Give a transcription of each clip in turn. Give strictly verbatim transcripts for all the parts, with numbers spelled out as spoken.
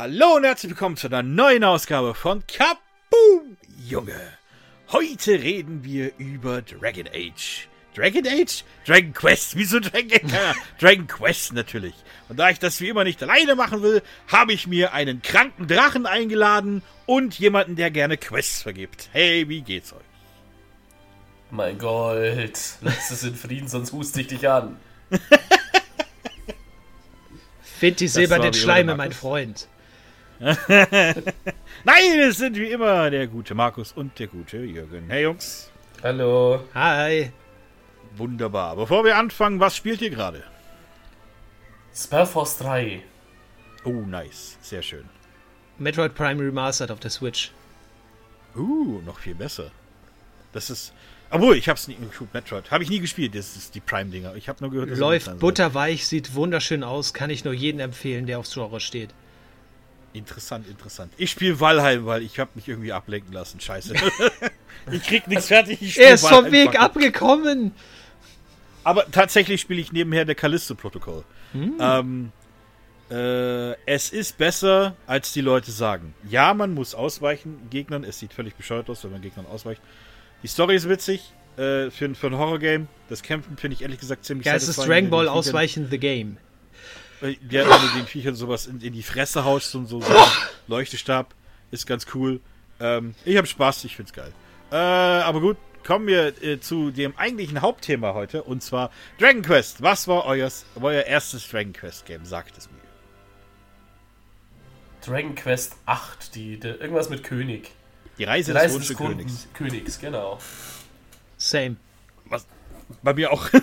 Hallo und herzlich willkommen zu einer neuen Ausgabe von Kaboom, Junge. Heute reden wir über Dragon Age. Dragon Age? Dragon Quest. Wieso Dragon Age? Dragon Quest natürlich. Und da ich das wie immer nicht alleine machen will, habe ich mir einen kranken Drachen eingeladen und jemanden, der gerne Quests vergibt. Hey, wie geht's euch? Mein Gott, lass es in Frieden, sonst huste ich dich an. Find die silbernen Schleime, mein Freund. Nein, es sind wie immer der gute Markus und der gute Jürgen. Hey Jungs. Hallo. Hi. Wunderbar. Bevor wir anfangen, was spielt ihr gerade? Spellforce drei. Oh, nice. Sehr schön. Metroid Prime Remastered auf der Switch. Uh, noch viel besser. Das ist... Obwohl, ich hab's nie gespielt, Metroid. Habe ich nie gespielt, das ist die Prime-Dinger. Ich habe nur gehört, dass Läuft butterweich, sieht wunderschön aus. Kann ich nur jedem empfehlen, der aufs Genre steht. Interessant, interessant. Ich spiele Valheim, weil ich habe mich irgendwie ablenken lassen. Scheiße. Ich krieg nichts fertig. Ich er ist Valheim vom Weg abgekommen. Aber tatsächlich spiele ich nebenher der Callisto-Protokoll. Hm. Ähm, äh, es ist besser, als die Leute sagen. Ja, man muss ausweichen Gegnern. Es sieht völlig bescheuert aus, wenn man Gegnern ausweicht. Die Story ist witzig. Äh, für, für ein Horror-Game. Das Kämpfen finde ich ehrlich gesagt ziemlich ja, es ist Dragon Ball Ausweichen The Game. Ja, wenn du den Viechern sowas in, in die Fresse haust und so, so einen Leuchtestab, ist ganz cool. Ähm, ich habe Spaß, ich find's geil. Äh, aber gut, kommen wir äh, zu dem eigentlichen Hauptthema heute, und zwar Dragon Quest. Was war euer, euer erstes Dragon Quest Game? Sagt es mir. Dragon Quest acht, die, die irgendwas mit König. Die Reise, die Reise des, des Königs. Königs, genau. Same. Was? Bei mir auch.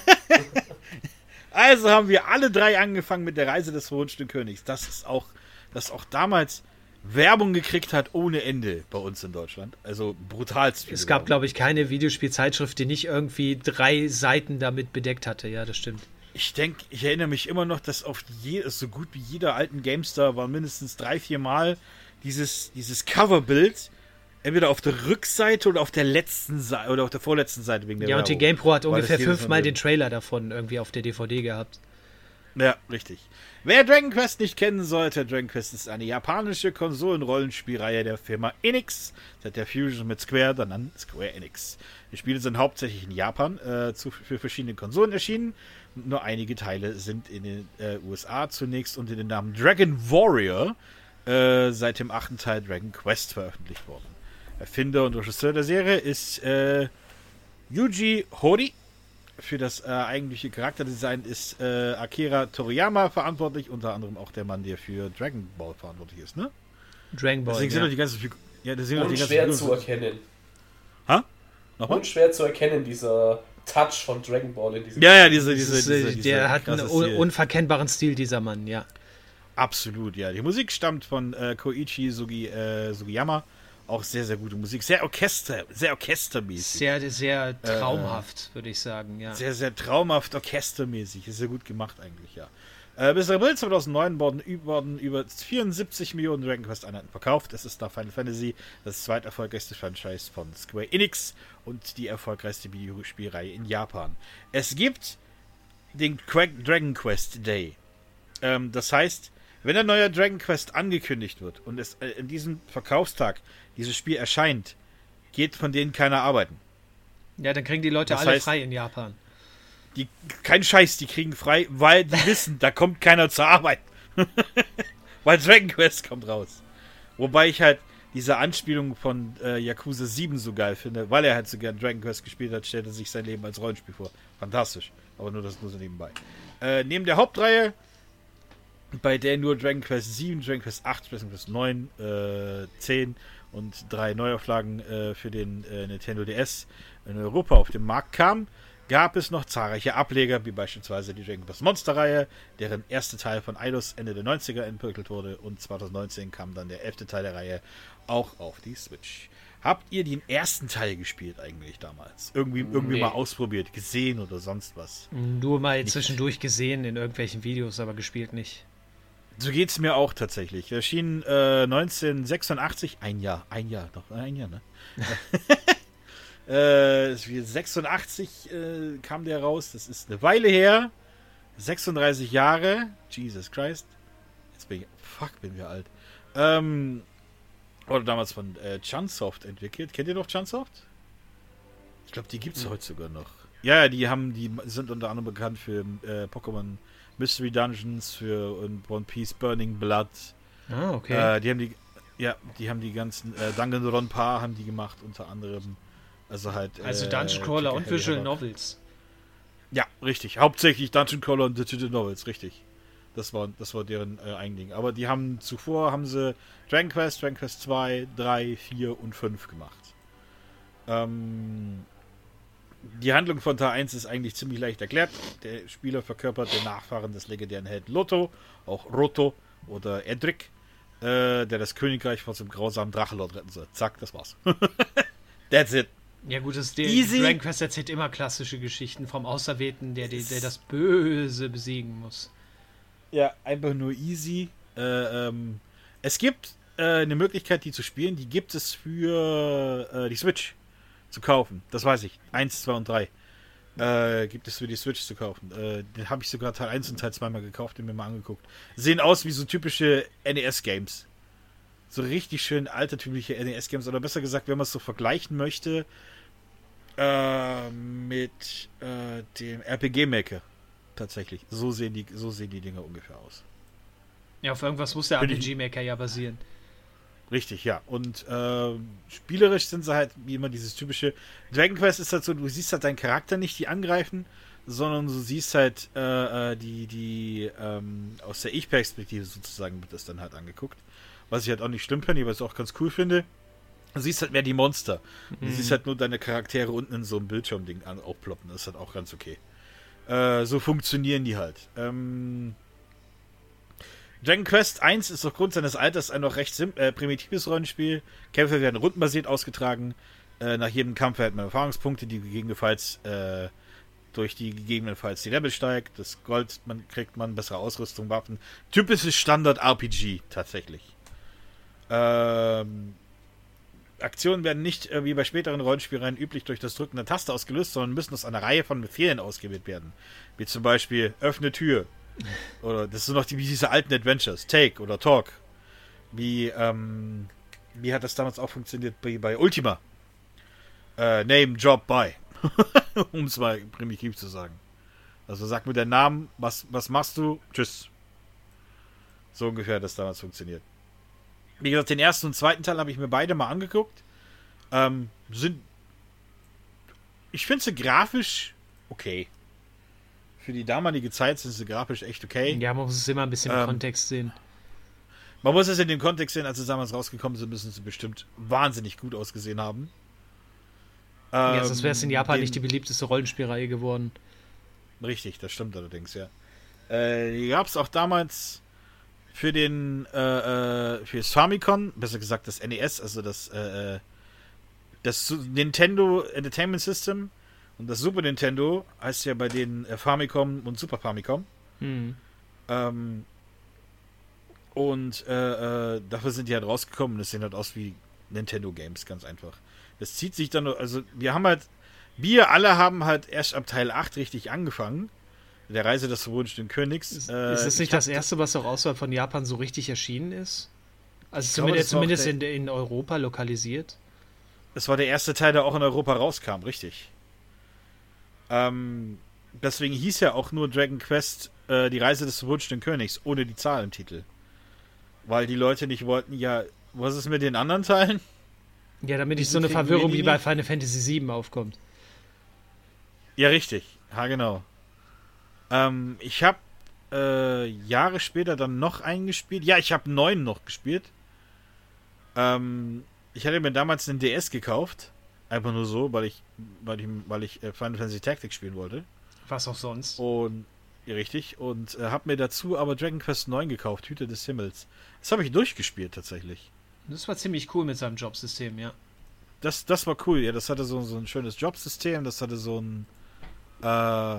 Also haben wir alle drei angefangen mit der Reise des verwunschenen Königs. Das ist auch, das auch damals Werbung gekriegt hat ohne Ende bei uns in Deutschland. Also brutalst. Es gab, glaube ich, keine Videospielzeitschrift, die nicht irgendwie drei Seiten damit bedeckt hatte. Ja, das stimmt. Ich denke, ich erinnere mich immer noch, dass auf je, so gut wie jeder alten GameStar war mindestens drei, vier Mal dieses, dieses Coverbild. Entweder auf der Rückseite oder auf der letzten Seite oder auf der vorletzten Seite wegen der Ja, Werbung. und die GamePro hat ungefähr fünfmal den Trailer davon irgendwie auf der D V D gehabt. Ja, richtig. Wer Dragon Quest nicht kennen sollte, Dragon Quest ist eine japanische Konsolen-Rollenspielreihe der Firma Enix. Seit der Fusion mit Square, dann Square Enix. Die Spiele sind hauptsächlich in Japan äh, zu, für verschiedene Konsolen erschienen. Nur einige Teile sind in den äh, U S A zunächst unter dem Namen Dragon Warrior äh, seit dem achten Teil Dragon Quest veröffentlicht worden. Erfinder und Regisseur der Serie ist äh, Yuji Horii. Für das äh, eigentliche Charakterdesign ist äh, Akira Toriyama verantwortlich, unter anderem auch der Mann, der für Dragon Ball verantwortlich ist, ne? Dragon Ball, deswegen ja. Sind die ganzen Figur- ja, deswegen Und die schwer ganzen zu erkennen. Ha? Nochmal? Und schwer zu erkennen, dieser Touch von Dragon Ball in diesem Ja, ja, diese, diese, ist, diese, äh, diese der hat einen un- Stil. unverkennbaren Stil, dieser Mann, ja. Absolut, ja. Die Musik stammt von äh, Koichi Sugi, äh, Sugiyama. Auch sehr, sehr gute Musik. Sehr Orchester, sehr orchestermäßig. Sehr, sehr traumhaft, äh, würde ich sagen, ja. Sehr, sehr traumhaft orchestermäßig. Ist sehr gut gemacht eigentlich, ja. Äh, bis April zweitausendneun wurden, wurden über vierundsiebzig Millionen Dragon Quest Einheiten verkauft. Es ist da Final Fantasy, das zweiterfolgreichste Franchise von Square Enix und die erfolgreichste Videospielreihe in Japan. Es gibt den Dragon Quest Day. Ähm, das heißt, wenn ein neuer Dragon Quest angekündigt wird und es äh, in diesem Verkaufstag dieses Spiel erscheint, geht von denen keiner arbeiten. Ja, dann kriegen die Leute das alle heißt, frei in Japan. Die, kein Scheiß, die kriegen frei, weil die wissen, da kommt keiner zur Arbeit. Weil Dragon Quest kommt raus. Wobei ich halt diese Anspielung von äh, Yakuza sieben so geil finde, weil er halt so gern Dragon Quest gespielt hat, stellt er sich sein Leben als Rollenspiel vor. Fantastisch. Aber nur das nur so nebenbei. Äh, neben der Hauptreihe, bei der nur Dragon Quest sieben, Dragon Quest acht, Dragon Quest neun, äh, zehn und drei Neuauflagen äh, für den äh, Nintendo D S in Europa auf den Markt kamen, gab es noch zahlreiche Ableger, wie beispielsweise die Dragon Quest Monster-Reihe, deren erster Teil von Eidos Ende der neunziger entwickelt wurde, und zweitausendneunzehn kam dann der elfte Teil der Reihe auch auf die Switch. Habt ihr den ersten Teil gespielt eigentlich damals? Irgendwie, irgendwie Nee. mal ausprobiert, gesehen oder sonst was? Nur mal Nicht. zwischendurch gesehen in irgendwelchen Videos, aber gespielt nicht. So geht's mir auch tatsächlich. Er erschien äh, neunzehnhundertsechsundachtzig, ein Jahr, ein Jahr, noch ein Jahr, ne? äh, sechsundachtzig äh, kam der raus, das ist eine Weile her. sechsunddreißig Jahre, Jesus Christ. Jetzt bin ich fuck, bin wir alt. Ähm, wurde damals von äh, Chunsoft entwickelt. Kennt ihr noch Chunsoft? Ich glaube, die gibt es mhm. heute sogar noch. Ja, die haben, die sind unter anderem bekannt für äh, Pokémon Mystery Dungeons, für und One Piece Burning Blood. Ah, okay. Äh, die haben die, ja, die haben die ganzen äh, Danganronpa haben die gemacht, unter anderem. Also halt. Also äh, Dungeon Crawler und Visual Novels. Ja, richtig. Hauptsächlich Dungeon Crawler und Digital Novels, richtig. Das war, das war deren äh, Eigending. Aber die haben zuvor haben sie Dragon Quest, Dragon Quest zwei, drei, vier und fünf gemacht. Ähm, die Handlung von Teil eins ist eigentlich ziemlich leicht erklärt. Der Spieler verkörpert den Nachfahren des legendären Helden Lotto, auch Roto oder Edric, äh, der das Königreich vor dem grausamen Drachenlord retten soll. Zack, das war's. That's it. Ja gut, das der Dragon Quest erzählt immer klassische Geschichten vom Auserwählten, der, der, der das Böse besiegen muss. Ja, einfach nur easy. Äh, ähm, es gibt äh, eine Möglichkeit, die zu spielen. Die gibt es für äh, die Switch zu kaufen. Das weiß ich. eins, zwei und drei äh, gibt es für die Switch zu kaufen. Äh, den habe ich sogar Teil eins und Teil zwei mal gekauft und mir mal angeguckt. Sehen aus wie so typische N E S-Games. So richtig schön altertümliche N E S-Games. Oder besser gesagt, wenn man es so vergleichen möchte äh, mit äh, dem R P G-Maker. Tatsächlich. So sehen die, so sehen die Dinger ungefähr aus. Ja, auf irgendwas muss der R P G-Maker ja basieren. Richtig, ja. Und äh, spielerisch sind sie halt wie immer dieses typische. Dragon Quest ist halt so, du siehst halt deinen Charakter nicht, die angreifen, sondern du siehst halt äh, die, die ähm, aus der Ich-Perspektive sozusagen wird das dann halt angeguckt. Was ich halt auch nicht schlimm finde, was ich auch ganz cool finde. Du siehst halt mehr die Monster. Du mhm. siehst halt nur deine Charaktere unten in so einem Bildschirmding aufploppen. Das ist halt auch ganz okay. Äh, so funktionieren die halt. Ähm, Dragon Quest eins ist aufgrund seines Alters ein noch recht sim- äh, primitives Rollenspiel. Kämpfe werden rundenbasiert ausgetragen. Äh, nach jedem Kampf erhält man Erfahrungspunkte, die gegebenenfalls äh, durch die gegebenenfalls die Level steigt. Das Gold man kriegt man, bessere Ausrüstung, Waffen. Typisches Standard-R P G tatsächlich. Ähm, Aktionen werden nicht äh, wie bei späteren Rollenspielreihen üblich durch das Drücken der Taste ausgelöst, sondern müssen aus einer Reihe von Befehlen ausgewählt werden. Wie zum Beispiel öffne Tür. Oder das sind noch die, wie diese alten Adventures. Take oder Talk. Wie, ähm, wie hat das damals auch funktioniert bei, bei Ultima? Äh, Name, Job, Buy. Um es mal primitiv zu sagen. Also sag mir deinen Namen, was, was machst du? Tschüss. So ungefähr hat das damals funktioniert. Wie gesagt, den ersten und zweiten Teil habe ich mir beide mal angeguckt. Ähm, sind. Ich finde sie grafisch okay. Für die damalige Zeit sind sie grafisch echt okay. Ja, man muss es immer ein bisschen im ähm, Kontext sehen. Man muss es in dem Kontext sehen, als sie damals rausgekommen sind, müssen sie bestimmt wahnsinnig gut ausgesehen haben. Ähm, ja, sonst wäre es in Japan den, nicht die beliebteste Rollenspielreihe geworden. Richtig, das stimmt allerdings, ja. Äh, die gab es auch damals für den äh, äh, für das Famicom, besser gesagt das N E S, also das äh, das Nintendo Entertainment System. Und das Super Nintendo heißt ja bei den äh, Famicom und Super Famicom. Hm. Ähm, und äh, äh, dafür sind die halt rausgekommen und es sehen halt aus wie Nintendo Games, ganz einfach. Das zieht sich dann, also wir haben halt, wir alle haben halt erst ab Teil acht richtig angefangen. Der Reise des verwunschenen Königs. Ist, äh, ist das nicht das erste, was auch außerhalb von Japan so richtig erschienen ist? Also ich zumindest, glaube, zumindest der, in, in Europa lokalisiert? Es war der erste Teil, der auch in Europa rauskam, richtig. Ähm, deswegen hieß ja auch nur Dragon Quest äh, die Reise des verwunschenen Königs, ohne die Zahl im Titel. Weil die Leute nicht wollten, ja, was ist mit den anderen Teilen? Ja, damit nicht so eine Verwirrung wie bei Final Fantasy sieben aufkommt. Ja, richtig. Ja, genau. Ähm, ich habe äh, Jahre später dann noch eingespielt. Ja, ich habe neun noch gespielt. Ähm, ich hatte mir damals einen D S gekauft. Einfach nur so, weil ich, weil ich, weil ich äh, Final Fantasy Tactics spielen wollte. Was auch sonst. Und, ja, richtig. Und äh, habe mir dazu aber Dragon Quest neun gekauft, Hüte des Himmels. Das habe ich durchgespielt tatsächlich. Das war ziemlich cool mit seinem Jobsystem, ja. Das, das war cool, ja. Das hatte so, so ein schönes Jobsystem, das hatte so ein äh,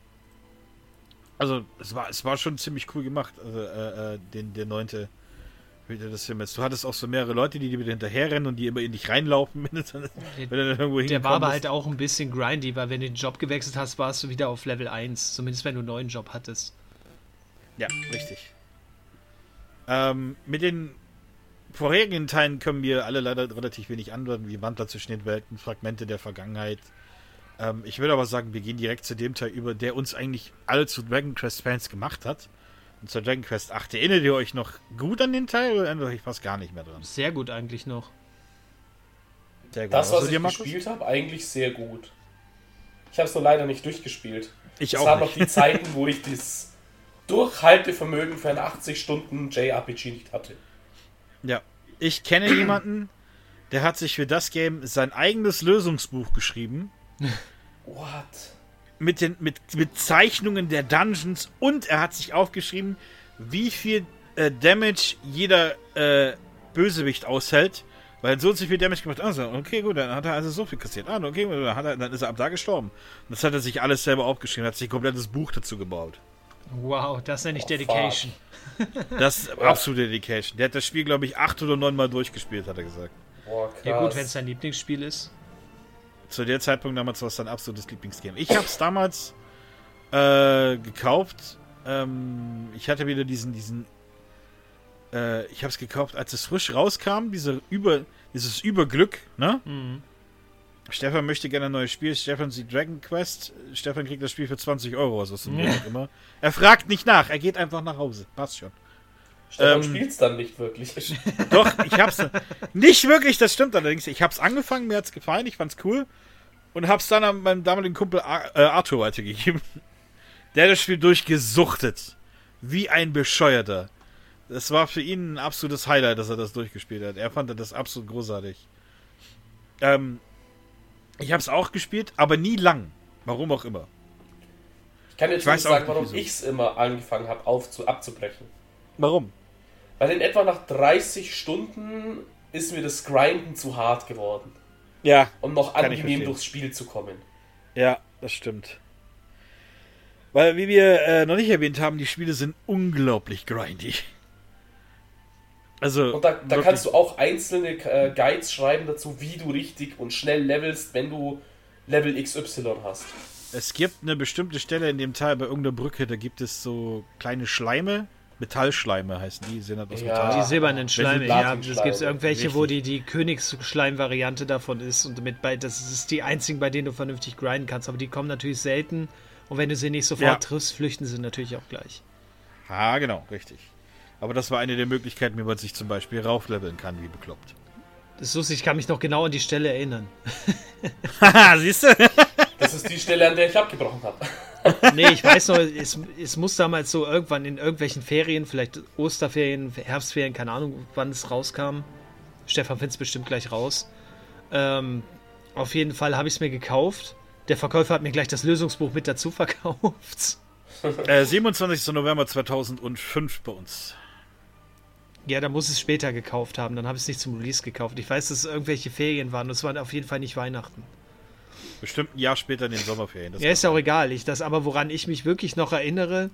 also es war, es war schon ziemlich cool gemacht, also, äh, äh, den, der neunte Hüter des Himmels. Du hattest auch so mehrere Leute, die dir wieder hinterherrennen und die immer in dich reinlaufen, wenn du dann, wenn du dann irgendwo Der war aber halt auch ein bisschen grindy, weil wenn du den Job gewechselt hast, warst du wieder auf Level eins. Zumindest wenn du einen neuen Job hattest. Ja, richtig. Ähm, mit den vorherigen Teilen können wir alle leider relativ wenig anwenden, wie Wandler zwischen den Welten, Fragmente der Vergangenheit. Ähm, ich würde aber sagen, wir gehen direkt zu dem Teil über, der uns eigentlich alle zu Dragon Quest Fans gemacht hat. Und zur Dragon Quest acht. Erinnert ihr euch noch gut an den Teil oder erinnert ihr euch fast gar nicht mehr dran? Sehr gut eigentlich noch. Sehr gut. Das, was, was ich Markus? gespielt habe, eigentlich sehr gut. Ich habe es nur leider nicht durchgespielt. Ich das auch waren nicht. noch die Zeiten, wo ich das Durchhaltevermögen für ein achtzig Stunden J R P G nicht hatte. Ja, ich kenne jemanden, der hat sich für das Game sein eigenes Lösungsbuch geschrieben. What? Mit, den, mit, mit Zeichnungen der Dungeons und er hat sich aufgeschrieben, wie viel äh, Damage jeder äh, Bösewicht aushält, weil so und so viel Damage gemacht hat. Also, okay, gut, dann hat er also so viel kassiert. Ah, okay, dann, hat er, dann ist er ab da gestorben. Und das hat er sich alles selber aufgeschrieben, hat sich ein komplettes Buch dazu gebaut. Wow, das nenne ich oh, Dedication. Das ist absolute Dedication. Der hat das Spiel, glaube ich, acht oder neun Mal durchgespielt, hat er gesagt. Boah, krass. Ja gut, wenn es sein Lieblingsspiel ist. Zu der Zeitpunkt damals war es sein absolutes Lieblingsgame. Ich habe es damals äh, gekauft. Ähm, ich hatte wieder diesen, diesen äh, ich habe es gekauft, als es frisch rauskam, diese Über, dieses Überglück, ne? Mhm. Stefan möchte gerne ein neues Spiel. Stefan sieht Dragon Quest. Stefan kriegt das Spiel für zwanzig Euro aus dem Monat immer. Er fragt nicht nach, er geht einfach nach Hause. Passt schon. Stefan ähm, spielt's dann nicht wirklich. Doch, ich hab's nicht wirklich, das stimmt allerdings. Ich hab's angefangen, mir hat's gefallen, ich fand's cool und hab's dann an meinem damaligen Kumpel Ar- äh, Arthur weitergegeben. Der hat das Spiel durchgesuchtet. Wie ein Bescheuerter. Das war für ihn ein absolutes Highlight, dass er das durchgespielt hat. Er fand das absolut großartig. Ähm, ich hab's auch gespielt, aber nie lang. Warum auch immer. Ich kann jetzt Ich nicht weiß auch sagen, nicht, warum wieso. ich es immer angefangen habe, aufzu- abzubrechen. Warum? Weil in etwa nach dreißig Stunden ist mir das Grinden zu hart geworden. Ja. Um noch Kann ich angenehm verstehen. durchs Spiel zu kommen. Ja, das stimmt. Weil, wie wir äh, noch nicht erwähnt haben, die Spiele sind unglaublich grindy. Also, Und da, da wirklich- kannst du auch einzelne äh, Guides schreiben dazu, wie du richtig und schnell levelst, wenn du Level X Y hast. Es gibt eine bestimmte Stelle in dem Teil bei irgendeiner Brücke, da gibt es so kleine Schleime, Metallschleime heißen die, sind halt aus Ja. Metall. Die silbernen Schleime, ja. Platinschleime. Es gibt irgendwelche, wo die, Richtig. die Königsschleim-Variante davon ist. Und mit bei, das ist die einzigen, bei denen du vernünftig grinden kannst. Aber die kommen natürlich selten. Und wenn du sie nicht sofort Ja. triffst, flüchten sie natürlich auch gleich. Ah, genau, richtig. Aber das war eine der Möglichkeiten, wie man sich zum Beispiel raufleveln kann, wie bekloppt. Das ist lustig, ich kann mich noch genau an die Stelle erinnern. Haha, siehst du? Das ist die Stelle, an der ich abgebrochen habe. Nee, ich weiß noch, es, es muss damals so irgendwann in irgendwelchen Ferien, vielleicht Osterferien, Herbstferien, keine Ahnung, wann es rauskam. Stefan findet es bestimmt gleich raus. Ähm, auf jeden Fall habe ich es mir gekauft. Der Verkäufer hat mir gleich das Lösungsbuch mit dazu verkauft. äh, siebenundzwanzigster November zweitausendfünf bei uns. Ja, da muss es später gekauft haben. Dann habe ich es nicht zum Release gekauft. Ich weiß, dass es irgendwelche Ferien waren. Und es waren auf jeden Fall nicht Weihnachten. Bestimmt ein Jahr später in den Sommerferien. Das Ja, ist ja auch egal. Ich, das aber, woran ich mich wirklich noch erinnere,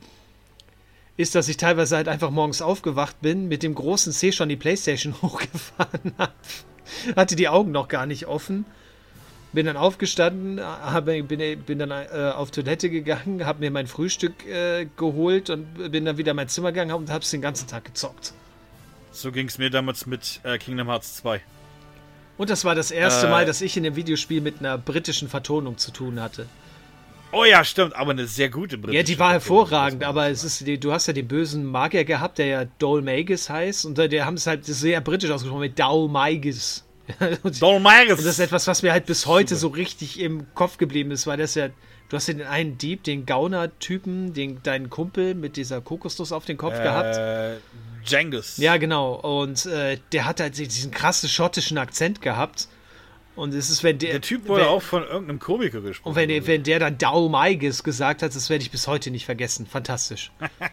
ist, dass ich teilweise halt einfach morgens aufgewacht bin, mit dem großen C schon die Playstation hochgefahren habe. Hatte die Augen noch gar nicht offen. Bin dann aufgestanden, habe, bin, bin dann äh, auf Toilette gegangen, habe mir mein Frühstück äh, geholt und bin dann wieder in mein Zimmer gegangen und habe es den ganzen Tag gezockt. So ging es mir damals mit äh, Kingdom Hearts zwei. Und das war das erste Äh. Mal, dass ich in dem Videospiel mit einer britischen Vertonung zu tun hatte. Oh ja, stimmt, aber eine sehr gute britische. Ja, die war Version, hervorragend, muss man aber sagen. es ist, die, du hast ja den bösen Magier gehabt, der ja Dol Magus heißt, und der haben es halt sehr britisch ausgesprochen mit Dol Magus. und, Dol Magus. und das ist etwas, was mir halt bis heute Super. so richtig im Kopf geblieben ist, weil das ja, du hast ja den einen Dieb, den Gauner-Typen, den, deinen Kumpel mit dieser Kokosnuss auf den Kopf gehabt. äh, Genghis. Ja, genau, und äh, der hat halt diesen krassen schottischen Akzent gehabt. Und es ist, wenn der. Der Typ wurde wenn, auch von irgendeinem Komiker gesprochen. Und wenn, der- wenn der dann Dol Magus gesagt hat, das werde ich bis heute nicht vergessen. Fantastisch.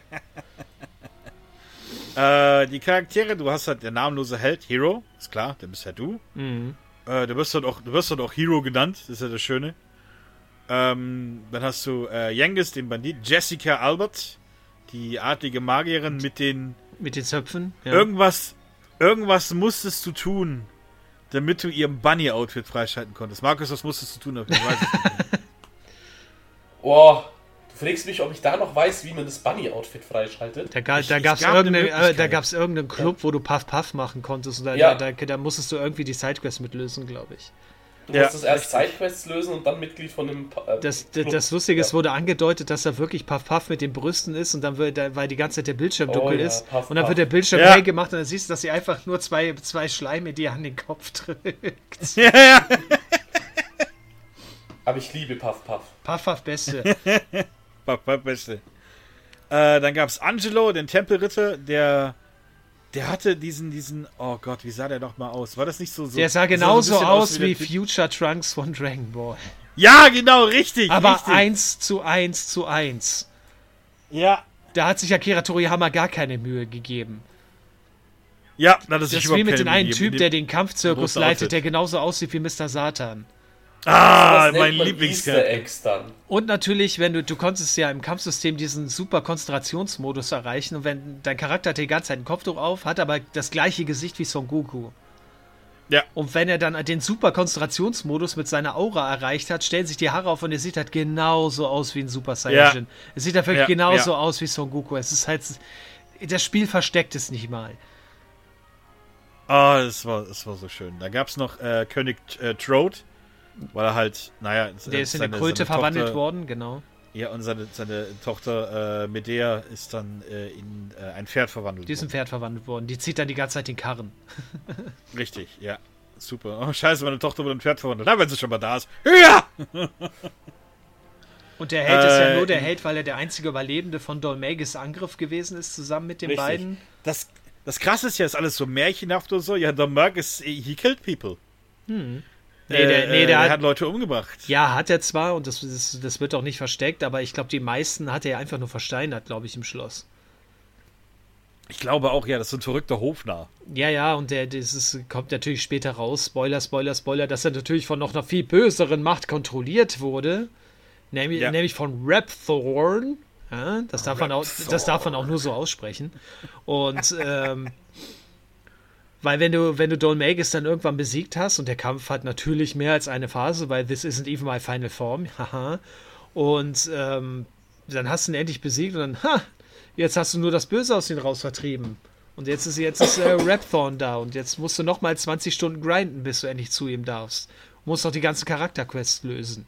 Äh, die Charaktere, du hast halt der namenlose Held, Hero, ist klar, der bist ja du. Mhm. Äh, du wirst halt auch, du wirst halt auch Hero genannt, das ist ja das Schöne. Ähm, dann hast du äh, Genghis, den Bandit, Jessica Albert, die adlige Magierin mit den Mit den Zöpfen. Ja. irgendwas, irgendwas musstest du tun, damit du ihrem Bunny-Outfit freischalten konntest. Markus, was musstest du tun? Ich weiß es nicht. Boah, du Du fragst mich, ob ich da noch weiß, wie man das Bunny-Outfit freischaltet. Da, ga, Ich- da es gab es gab eine irgendeine, äh, Möglichkeit. da gab's irgendeinen Club, wo du Puff Puff machen konntest. Und da, Ja. da, da, da musstest du irgendwie die Sidequest mitlösen, glaube ich. Du Ja, musst es erst richtig. Sidequests lösen und dann Mitglied von dem äh, Das, Club. das Lustige ist, Ja. wurde angedeutet, dass da wirklich Puff Puff mit den Brüsten ist und dann wird, da- weil die ganze Zeit der Bildschirm Oh dunkel ja, ist. Puff Und dann Puff. wird der Bildschirm Ja. hell gemacht und dann siehst du, dass sie einfach nur zwei, zwei Schleime dir an den Kopf drückt. Ja, ja. Aber ich liebe Puff Puff. Puff Puff Beste. Papa, Beste. Äh, dann gab's Angelo, den Tempelritter, der der hatte diesen, diesen, oh Gott, wie sah der noch mal aus? War das nicht so so? Der sah so ein genauso bisschen aus wie der Typ- Future Trunks von Dragon Ball. Ja, genau, richtig. Aber richtig. eins zu eins zu eins. Ja, Da hat sich Akira Toriyama gar keine Mühe gegeben. ja, na, das Das ist ist wie überhaupt mit dem keine einen Mühe Typ, gegeben. der den Kampfzirkus großen leitet, Outfit. der genauso aussieht wie Mister Satan. Ah, Das nennt mein man Lieblingscharakter. Easter Eggs dann. Und natürlich, wenn du, du konntest ja im Kampfsystem diesen super Konzentrationsmodus erreichen und wenn dein Charakter hat die ganze Zeit ein Kopftuch auf, hat aber das gleiche Gesicht wie Son Goku. Ja. Und wenn er dann den super Konzentrationsmodus mit seiner Aura erreicht hat, stellen sich die Haare auf und er sieht halt genauso aus wie ein Super Saiyajin. Es sieht halt wirklich Ja, genauso ja. aus wie Son Goku. Es ist halt, das Spiel versteckt es nicht mal. Ah, das war, das war so schön. Da gab's noch äh, König äh, Trode, weil er halt, naja, Der ist in seine- eine Kröte seine verwandelt Tochter, worden, genau. Ja, und seine, seine Tochter äh, Medea ist dann äh, in äh, ein Pferd verwandelt Die ist in worden. Pferd verwandelt worden. Die zieht dann die ganze Zeit den Karren. Richtig, ja. Super. Oh, scheiße, meine Tochter wurde in ein Pferd verwandelt. Na, wenn sie schon mal da ist. Ja! Und der Held ist ja Äh, nur der Held, weil er der einzige Überlebende von Dolmages Angriff gewesen ist, zusammen mit den Richtig. beiden. Das, das Krasse ist ja, ist alles so märchenhaft und so. Ja, der Merc ist, he killed people. Nee, Äh, der, nee, äh, der er hat, hat Leute umgebracht. ja, hat er zwar, und das, das, das wird auch nicht versteckt, aber ich glaube, die meisten hat er einfach nur versteinert, glaube ich, im Schloss. Ich glaube auch, ja, das ist so ein verrückter Hofnarr. Ja, ja, und der, das ist, kommt natürlich später raus, Spoiler, Spoiler, Spoiler, dass er natürlich von noch einer viel böseren Macht kontrolliert wurde, nämlich, Ja. nämlich von Rapthorn. Ja, das, darf man auch, das darf man auch nur so aussprechen. Und ähm, weil wenn du, wenn du Dolmagus dann irgendwann besiegt hast, und der Kampf hat natürlich mehr als eine Phase, weil this isn't even my final form, haha, und ähm, dann hast du ihn endlich besiegt und dann, ha, jetzt hast du nur das Böse aus ihm raus vertrieben. Und jetzt ist jetzt ist äh, Rapthorn da und jetzt musst du nochmal zwanzig Stunden grinden, bis du endlich zu ihm darfst. Du musst noch die ganzen Charakterquests lösen.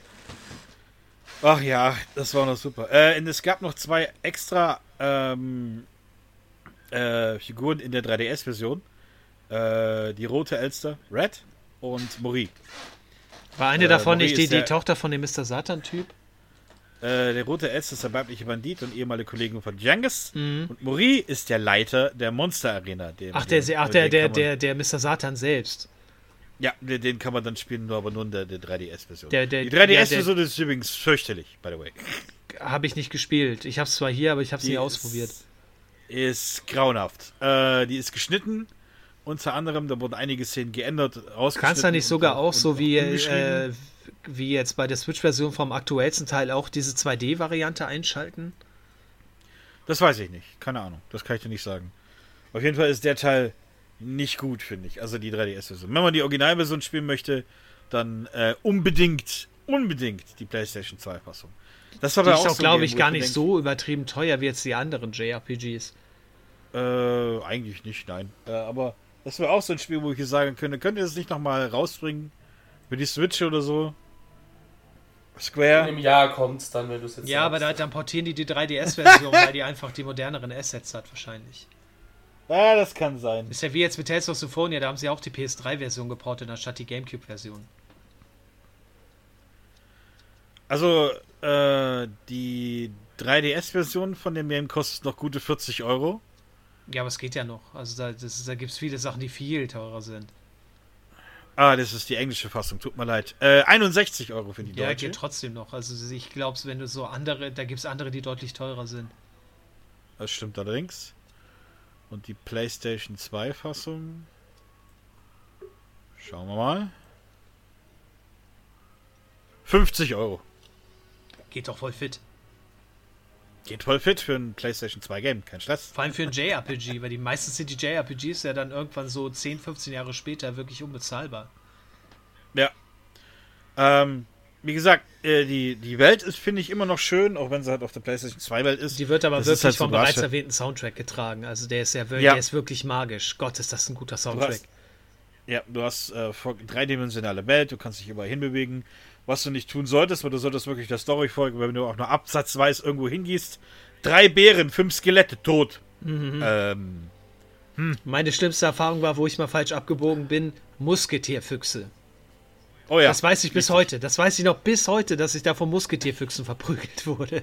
Ach ja, das war noch super. Äh, und es gab noch zwei extra ähm, äh, Figuren in der drei D S-Version. Äh, die rote Elster, Red, und Mori. War eine Äh, davon Mori nicht die, ist die der- Tochter von dem Mister Satan-Typ? Äh, der rote Elster ist der weibliche Bandit und ehemalige Kollegin von Jengis. Mhm. Und Mori ist der Leiter der Monster Arena. Dem, Ach, der, dem- ach, den der, kann der, man- der, der Mister Satan selbst. Ja, den, den kann man dann spielen, nur aber nur in der, der drei D S-Version. Der- der- Die drei D ja, S-Version ist übrigens fürchterlich, by the way. Habe ich nicht gespielt. Ich habe es zwar hier, aber ich habe es Die nie ist- ausprobiert. Ist grauenhaft. Äh, die ist geschnitten. Unter anderem, da wurden einige Szenen geändert, rausgeschnitten. Kannst du nicht sogar und- auch so und wie, umgeschrieben. äh, wie jetzt bei der Switch-Version vom aktuellsten Teil auch diese zwei D-Variante einschalten? Das weiß ich nicht. Keine Ahnung. Das kann ich dir nicht sagen. Auf jeden Fall ist der Teil nicht gut, finde ich. Also die drei D S-Version. Wenn man die Originalversion spielen möchte, dann äh, unbedingt, unbedingt die PlayStation zwei Fassung. Das war Die aber ist auch auch, so glaube ein ich, Game, wo gar mir nicht denk, so übertrieben teuer wie jetzt die anderen J R P Gs. Äh, eigentlich nicht, nein. Äh, aber das wäre auch so ein Spiel, wo ich hier sagen könnte, könnt ihr das nicht nochmal rausbringen? Für die Switch oder so? Square? In einem Jahr kommt's dann, wenn du es jetzt Ja, sagst. aber da, dann portieren die die drei D S-Version, weil die einfach die moderneren Assets hat wahrscheinlich. Ja, das kann sein. Ist ja wie jetzt mit Tales of Symphonia, da haben sie auch die P S drei Version geportet, anstatt die GameCube-Version. Also, äh, die drei D S-Version von dem Game kostet noch gute vierzig Euro. Ja, aber es geht ja noch. Also da, das, da gibt es viele Sachen, die viel teurer sind. Ah, das ist die englische Fassung, tut mir leid. Äh, einundsechzig Euro für die Ja, deutsche. geht trotzdem noch. Also ich glaube, wenn du so andere, da gibt es andere, die deutlich teurer sind. Das stimmt allerdings. Und die PlayStation zwei Fassung. Schauen wir mal. fünfzig Euro. Geht doch voll fit. Geht voll fit für ein PlayStation zwei Game, kein Stress. Vor allem für ein J R P G, weil die meistens sind die J R P Gs ja dann irgendwann so zehn, fünfzehn Jahre später wirklich unbezahlbar. Ja. Ähm, wie gesagt, äh, die, die Welt ist, finde ich, immer noch schön, auch wenn sie halt auf der PlayStation zwei Welt ist. Die wird aber das wirklich halt vom so bereits erwähnten Soundtrack getragen. Also der ist ja, wirklich, ja. der ist wirklich magisch. Gott, ist das ein guter Soundtrack. Du hast, ja, du hast äh, dreidimensionale Welt, du kannst dich überall hinbewegen. Was du nicht tun solltest, weil du solltest wirklich der Story folgen, wenn du auch nur absatzweise irgendwo hingehst. Drei Bären, fünf Skelette, tot. Mhm. Ähm, hm. Meine schlimmste Erfahrung war, wo ich mal falsch abgebogen bin, Musketierfüchse. Oh ja. Das weiß ich bis heute. Das weiß ich noch bis heute, dass ich da von Musketierfüchsen verprügelt wurde.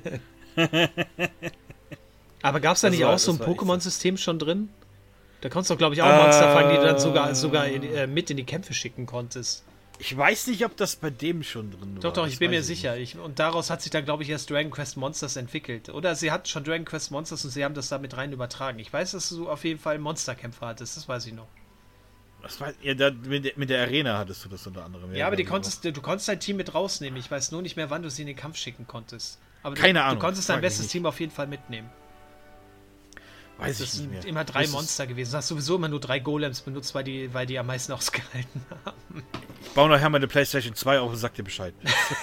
Aber gab es da das nicht war, auch so ein Pokémon-System schon drin? Da konntest du, glaube ich, auch äh, Monster fangen, die du dann sogar, sogar in, äh, mit in die Kämpfe schicken konntest. Ich weiß nicht, ob das bei dem schon drin war. Doch, doch, ich das bin mir ich sicher. Ich, und daraus hat sich dann, glaube ich, erst Dragon Quest Monsters entwickelt. Oder sie hatten schon Dragon Quest Monsters und sie haben das da mit rein übertragen. Ich weiß, dass du auf jeden Fall Monsterkämpfer hattest, das weiß ich noch. Das war, ja, da, mit, der, mit der Arena hattest du das unter anderem. Ja, ja aber die konntest, du konntest dein Team mit rausnehmen. Ich weiß nur nicht mehr, wann du sie in den Kampf schicken konntest. Aber Keine du, Ahnung. Du konntest dein bestes Team auf jeden Fall mitnehmen. Weiß das ich nicht mehr. sind immer drei das Monster gewesen. Du hast sowieso immer nur drei Golems benutzt, weil die, weil die am meisten ausgehalten haben. Ich baue nachher meine PlayStation zwei auf und sag dir Bescheid.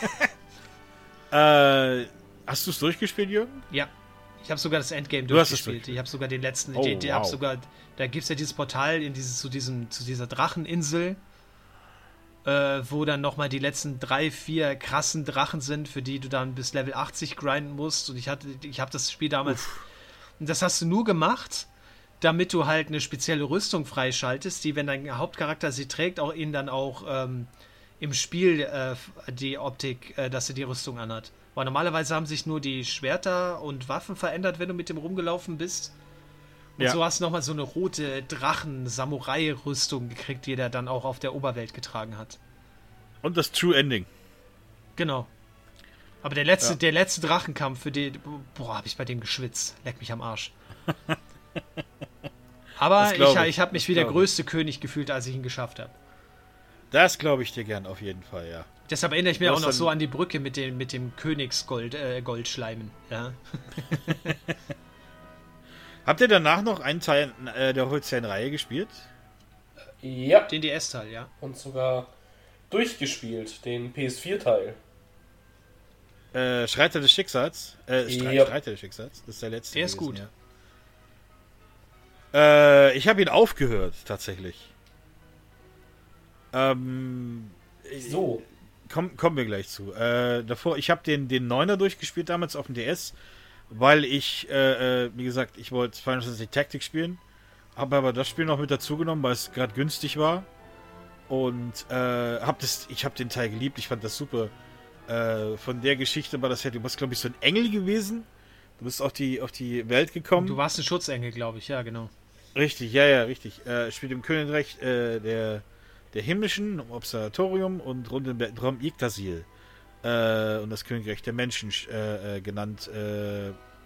äh, hast du es durchgespielt, Jürgen? Ja. Ich habe sogar das Endgame du durchgespielt. Ich habe sogar den letzten. Oh, die, die wow. hab sogar, da gibt es ja dieses Portal in dieses, zu, diesem, zu dieser Dracheninsel, äh, wo dann nochmal die letzten drei, vier krassen Drachen sind, für die du dann bis Level achtzig grinden musst. Und ich hatte, ich habe das Spiel damals. Uff. Und das hast du nur gemacht, damit du halt eine spezielle Rüstung freischaltest, die, wenn dein Hauptcharakter sie trägt, auch ihn dann auch ähm, im Spiel äh, die Optik, äh, dass er die Rüstung anhat. Weil normalerweise haben sich nur die Schwerter und Waffen verändert, wenn du mit dem rumgelaufen bist. Und ja. so hast du nochmal so eine rote Drachen-Samurai-Rüstung gekriegt, die er dann auch auf der Oberwelt getragen hat. Und das True Ending. Genau. Aber der letzte, ja. der letzte Drachenkampf, für den, boah, habe ich bei dem geschwitzt. Leck mich am Arsch. Aber ich, ich, ich habe mich wie der größte König gefühlt, als ich ihn geschafft habe. Das glaube ich dir gern, auf jeden Fall, ja. Deshalb erinnere ich mich auch noch so an die Brücke mit dem, mit dem Königsgold, äh, Goldschleimen, ja. Habt ihr danach noch einen Teil äh, der offiziellen Reihe gespielt? Ja. Den D S-Teil, ja. Und sogar durchgespielt, den P S vier Teil. Äh, Schreiter des Schicksals. Äh, Stre- ja. Streiter des Schicksals. Das ist der letzte. Der ist gewesen, gut. Ja. Äh, ich habe ihn aufgehört, tatsächlich. Ähm. So. Komm, kommen wir gleich zu. Äh, davor, ich habe den, den Neuner durchgespielt damals auf dem D S, weil ich, äh, äh, wie gesagt, ich wollte Final Fantasy Tactics spielen. Habe aber das Spiel noch mit dazu genommen, weil es gerade günstig war. Und äh, hab das, ich habe den Teil geliebt, ich fand das super. Äh, von der Geschichte war das ja, du bist, glaube ich, so ein Engel gewesen. Du bist auf die, auf die Welt gekommen. Du warst ein Schutzengel, glaube ich, ja, genau. Richtig, ja, ja, richtig. Äh, spielt im Königreich äh, der, der Himmlischen, im Observatorium und rund um Raum Yggdrasil. Äh, und das Königreich der Menschen äh, äh, genannt äh,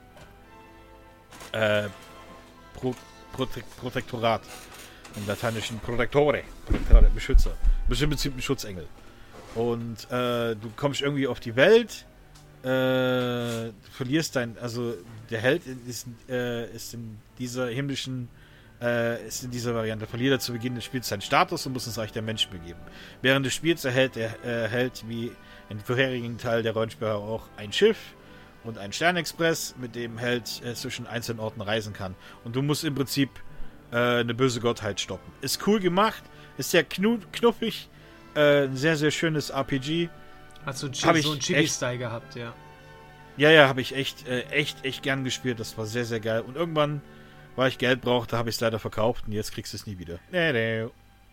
äh, Pro, Prote Protektorat. Im lateinischen Protektore. Protektore, Beschützer. Bestimmt im Prinzip ein Schutzengel. Und äh, du kommst irgendwie auf die Welt, äh, du verlierst dein, also der Held ist, äh, ist in dieser himmlischen, äh, ist in dieser Variante, verliert er zu Beginn des Spiels seinen Status und muss ins Reich der Menschen begeben. Während des Spiels erhält er äh, Held, wie im vorherigen Teil der Rollenspieler, auch ein Schiff und einen Sternexpress, mit dem Held äh, zwischen einzelnen Orten reisen kann. Und du musst im Prinzip äh, eine böse Gottheit stoppen. Ist cool gemacht, ist sehr knu knuffig, Äh, ein sehr, sehr schönes R P G. Hast du so einen Chibi-Style gehabt, ja. Ja, ja, habe ich echt, äh, echt, echt gern gespielt. Das war sehr, sehr geil. Und irgendwann, weil ich Geld brauchte, habe ich es leider verkauft und jetzt kriegst du es nie wieder. Nee, nee.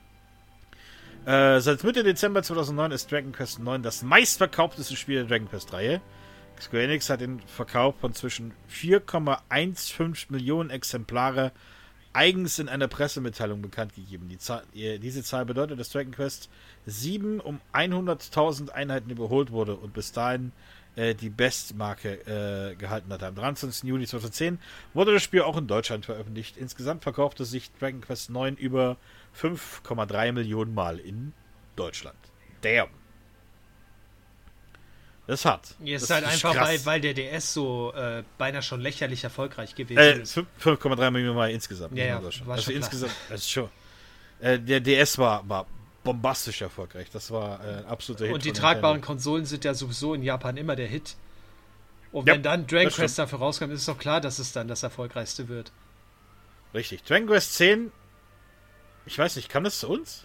Äh, seit Mitte Dezember zweitausendneun ist Dragon Quest neun das meistverkaufteste Spiel der Dragon Quest-Reihe. Square Enix hat den Verkauf von zwischen vier Komma fünfzehn Millionen Exemplare eigens in einer Pressemitteilung bekannt gegeben. Die Zahl, diese Zahl bedeutet, dass Dragon Quest sieben um hunderttausend Einheiten überholt wurde und bis dahin äh, die Bestmarke äh, gehalten hat. Am dreiundzwanzigsten Juli zweitausendzehn wurde das Spiel auch in Deutschland veröffentlicht. Insgesamt verkaufte sich Dragon Quest neun über fünf Komma drei Millionen Mal in Deutschland. Damn. Das hat. Jetzt ist halt ist einfach, krass. weil, weil der D S so äh, beinahe schon lächerlich erfolgreich gewesen Äh, ist. fünf Komma drei Millionen Mal insgesamt. Ja, ja, war schon. war Also schon insgesamt, das ist schon. Äh, der D S war, war bombastisch erfolgreich. Das war äh, ein absoluter Hit. Und die von tragbaren Nintendo. Konsolen sind ja sowieso in Japan immer der Hit. Und Ja, wenn dann Dragon das stimmt. Quest dafür rauskommt, ist es doch klar, dass es dann das erfolgreichste wird. Richtig. Dragon Quest zehn, ich weiß nicht, kam das zu uns?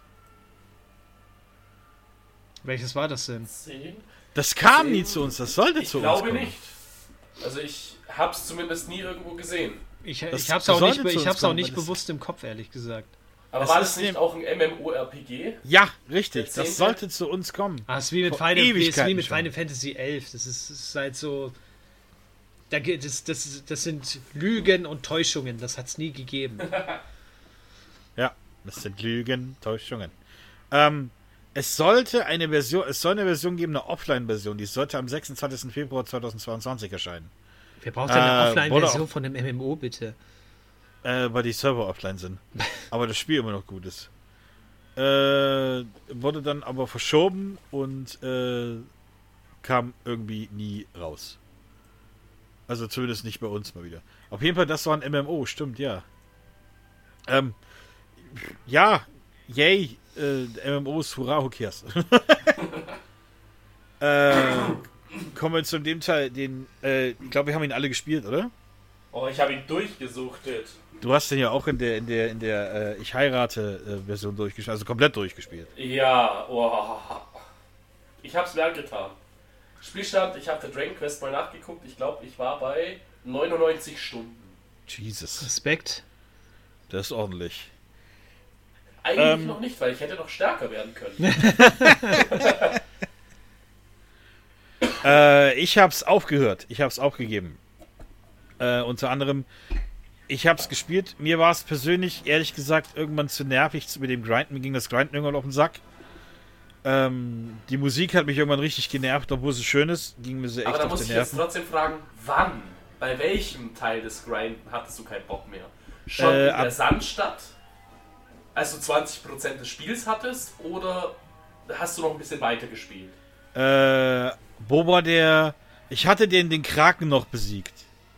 Welches war das denn? zehn? Das kam zehn? nie zu uns, das sollte Ich zu uns glaube kommen. nicht. Also ich hab's zumindest nie irgendwo gesehen. Ich, Das ich hab's auch sollte nicht, zu ich uns hab's auch kommen, nicht weil das- bewusst im Kopf, ehrlich gesagt. Aber Das war ist das nicht dem- auch ein MMORPG? Ja, richtig. Der Das zehnte? sollte zu uns kommen. Ah, es ist wie mit, Vor Final, es ist wie Ewigkeiten mit schon. Final Fantasy elf. Das ist, es ist halt so. Da, geht es- das, das sind Lügen und Täuschungen. Das hat's nie gegeben. Ja, das sind Lügen, Täuschungen. Ähm, es sollte eine Version, es soll eine Version geben, eine Offline-Version, die sollte am sechsundzwanzigsten Februar zweitausendzweiundzwanzig erscheinen. Wer braucht denn eine Äh, Offline-Version wurde von einem M M O, bitte? Äh, weil die Server offline sind. Aber das Spiel immer noch gut ist. Äh, wurde dann aber verschoben und äh, kam irgendwie nie raus. Also zumindest nicht bei uns mal wieder. Auf jeden Fall, das war ein M M O, stimmt, ja. Ähm, ja, yay, äh, M M Os, hurra, who cares. äh, kommen wir zu dem Teil, den, äh, ich glaube, wir haben ihn alle gespielt, oder? Oh, ich habe ihn durchgesuchtet. Du hast den ja auch in der, in der, in der äh, Ich heirate äh, Version durchgespielt, also komplett durchgespielt. Ja, oh. Ich hab's mir angetan. Spielstand, ich habe der Dragon Quest mal nachgeguckt. Ich glaube, ich war bei neunundneunzig Stunden. Jesus, Respekt. das ist ordentlich. Eigentlich Ähm. noch nicht, weil ich hätte noch stärker werden können. Äh, ich hab's aufgehört, ich hab's aufgegeben. Äh, unter anderem, ich hab's gespielt, mir war es persönlich, ehrlich gesagt, irgendwann zu nervig mit dem Grinden, mir ging das Grinden irgendwann auf den Sack. Ähm, die Musik hat mich irgendwann richtig genervt, obwohl sie schön ist, ging mir so echt Aber da auf muss die ich jetzt Nerven. trotzdem fragen, wann? Bei welchem Teil des Grinden hattest du keinen Bock mehr? Schon Äh, in ab- der Sandstadt? Als du zwanzig Prozent des Spiels hattest? Oder hast du noch ein bisschen weiter gespielt? Äh, Boba, der, ich hatte den, den Kraken noch besiegt.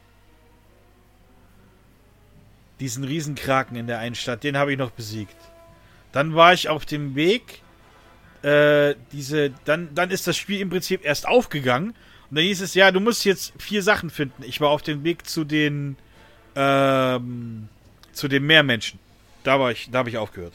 Diesen Riesenkraken in der einen Stadt, den habe ich noch besiegt. Dann war ich auf dem Weg, äh, diese, dann, dann ist das Spiel im Prinzip erst aufgegangen und dann hieß es, ja, du musst jetzt vier Sachen finden. Ich war auf dem Weg zu den, ähm, zu den Meermenschen. Da war ich, da habe ich aufgehört.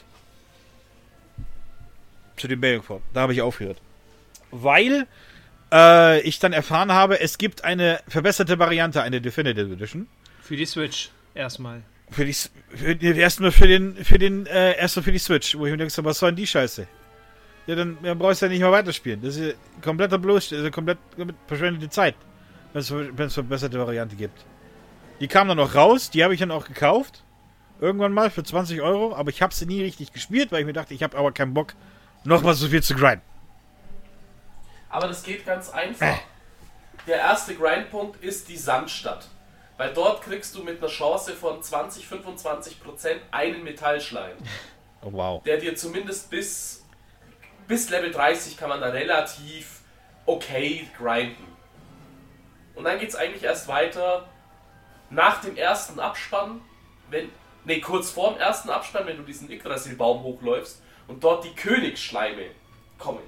Zu den Meerjungfrauen. Da habe ich aufgehört. Weil äh, ich dann erfahren habe, es gibt eine verbesserte Variante, eine Definitive Edition. Für die Switch erstmal. Für die, für die erstmal für den, für den, äh, erstmal für die Switch, wo ich mir denke, so, was soll denn die Scheiße? Ja, dann, dann brauchst du ja nicht mehr weiterspielen. Das ist ja kompletter Bloß, das ist ja komplett, komplett verschwendete Zeit, wenn es wenn es eine verbesserte Variante gibt. Die kam dann noch raus, die habe ich dann auch gekauft. Irgendwann mal für zwanzig Euro, aber ich habe sie nie richtig gespielt, weil ich mir dachte, ich habe aber keinen Bock, nochmal so viel zu grinden. Aber das geht ganz einfach. Äh. Der erste Grindpunkt ist die Sandstadt. Weil dort kriegst du mit einer Chance von zwanzig, fünfundzwanzig Prozent einen Metallschleim. Oh, wow. Der dir zumindest bis, bis Level dreißig kann man da relativ okay grinden. Und dann geht es eigentlich erst weiter nach dem ersten Abspann, wenn, nee, kurz vorm ersten Abspann, wenn du diesen Yggdrasil-Baum hochläufst und dort die Königsschleime kommen.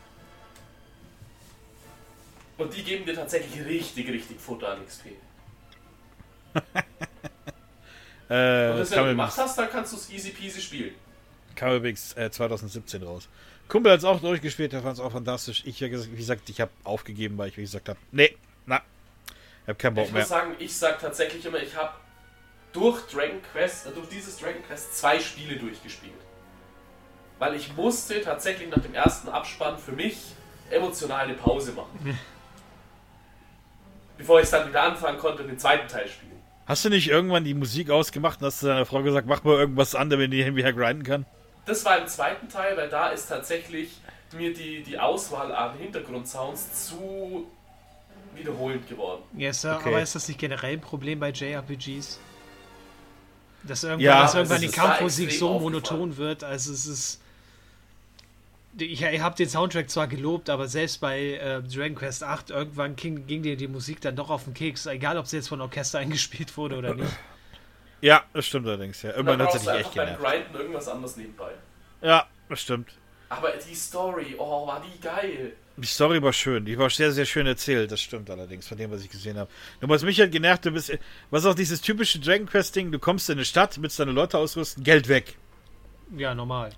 Und die geben dir tatsächlich richtig, richtig Futter an X P. Äh, Und wenn das du kam das gemacht übrigens, hast, dann kannst du es easy peasy spielen. kam übrigens äh, zwanzig siebzehn raus. Kumpel hat es auch durchgespielt, der fand es auch fantastisch. Ich, wie gesagt, ich habe aufgegeben, weil ich, wie gesagt, habe, nee, na, ich habe keinen Bock Ich mehr. muss sagen, ich sag tatsächlich immer, ich habe durch Dragon Quest, äh, durch dieses Dragon Quest zwei Spiele durchgespielt. Weil ich musste tatsächlich nach dem ersten Abspann für mich emotional eine Pause machen. Bevor ich es dann wieder anfangen konnte und den zweiten Teil spielen. Hast du nicht irgendwann die Musik ausgemacht und hast du deiner Frau gesagt, mach mal irgendwas an, damit die wieder grinden kann? Das war im zweiten Teil, weil da ist tatsächlich mir die, die Auswahl an Hintergrundsounds zu wiederholend geworden. Yes, Sir, Okay. aber ist das nicht generell ein Problem bei J R P Gs? Dass irgendwann, Ja, dass irgendwann es die ist da Kampfmusik extrem so aufgefallen. monoton wird, also es ist. Ich, ich habe den Soundtrack zwar gelobt, aber selbst bei äh, Dragon Quest acht irgendwann ging, ging dir die Musik dann doch auf den Keks, egal ob sie jetzt von Orchester eingespielt wurde oder nicht. Ja, das stimmt allerdings, ja. Und dann Irgendwann hat sie brauchst dich du echt einfach beim genervt. Grinden irgendwas anderes nebenbei. Ja, das stimmt. Aber die Story, oh, war die geil. Die Story war schön. Die war sehr, sehr schön erzählt. Das stimmt allerdings, von dem, was ich gesehen habe. Nur was mich halt genervt, du bist, was auch dieses typische Dragon Quest-Ding, du kommst in eine Stadt, willst deine Leute ausrüsten, Geld weg. Ja, normal.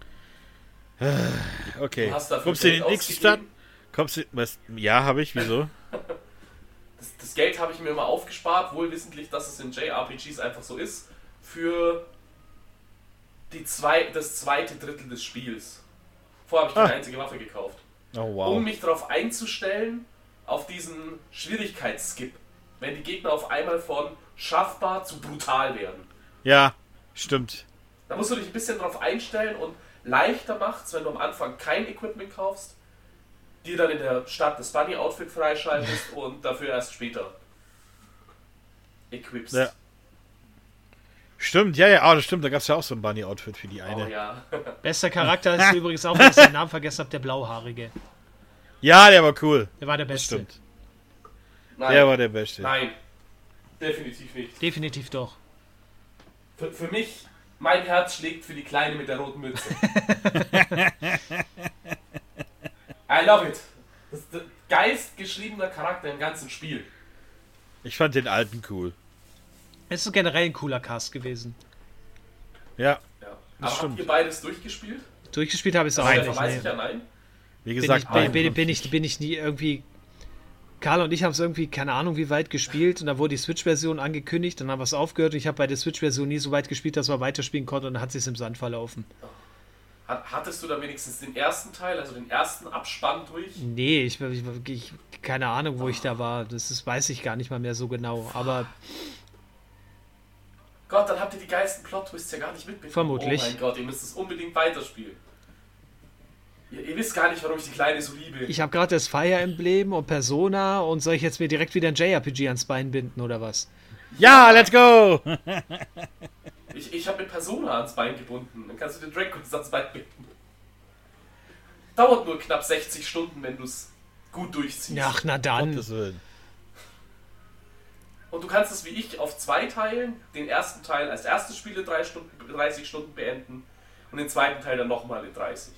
Okay. Du hast dafür Kommst du in die Geld nächste Stadt? ausgegeben? Kommst du, was, ja, habe ich, wieso? Das, das Geld habe ich mir immer aufgespart, wohl wissentlich, dass es in J R P Gs einfach so ist, für die zwei, das zweite Drittel des Spiels. Vorher habe ich keine Ah. einzige Waffe gekauft. Oh, wow. Um mich darauf einzustellen, auf diesen Schwierigkeitsskip. Wenn die Gegner auf einmal von schaffbar zu brutal werden. Ja, stimmt. Da musst du dich ein bisschen darauf einstellen und leichter macht's, wenn du am Anfang kein Equipment kaufst, dir dann in der Stadt das Bunny-Outfit freischaltest und dafür erst später equipst. Ja. Stimmt, ja, ja, oh, das stimmt, da gab es ja auch so ein Bunny-Outfit für die eine. Oh ja. Bester Charakter ist übrigens auch, wenn ich seinen Namen vergessen habe, der Blauhaarige. Ja, der war cool. Der war der Das Beste. stimmt. Nein, Der war der Beste. nein, definitiv nicht. Definitiv doch. Für, für mich, mein Herz schlägt für die Kleine mit der roten Mütze. I love it. Das ist der geistgeschriebener Charakter im ganzen Spiel. Ich fand den alten cool. Es ist generell ein cooler Cast gewesen. Ja, Ja. Das Aber stimmt. habt ihr beides durchgespielt? Durchgespielt habe ich es auch Also, nicht. da weiß Nee. ich ja nein. wie Bin, gesagt, ich, bin, nein. bin, bin, ich, bin ich nie irgendwie... Karl und ich haben es irgendwie, keine Ahnung wie weit gespielt und da wurde die Switch-Version angekündigt, dann haben wir es aufgehört und ich habe bei der Switch-Version nie so weit gespielt, dass wir weiterspielen konnten und dann hat es sich im Sand verlaufen. Hat- Hattest du da wenigstens den ersten Teil, also den ersten Abspann durch? Nee, ich, ich, ich keine Ahnung, wo ich da war. Das ist, weiß ich gar nicht mal mehr so genau. Aber Gott, dann habt ihr die geilsten Plot-Twists ja gar nicht mitbekommen. Vermutlich. Oh mein Gott, ihr müsst es unbedingt weiterspielen. Ihr, ihr wisst gar nicht, warum ich die Kleine so liebe. ich habe gerade das Fire Emblem und Persona und soll ich jetzt mir direkt wieder ein J R P G ans Bein binden oder was? Ja, let's go! Ich, ich habe mit Persona ans Bein gebunden. Dann kannst du den Dragon Quest ans Bein binden. Dauert nur knapp sechzig Stunden, wenn du es gut durchziehst. Ach, na dann. Gottes Willen. Und du kannst es wie ich auf zwei teilen. Den ersten Teil als erstes Spiel in drei Stunden, dreißig Stunden beenden. Und den zweiten Teil dann nochmal in dreißig.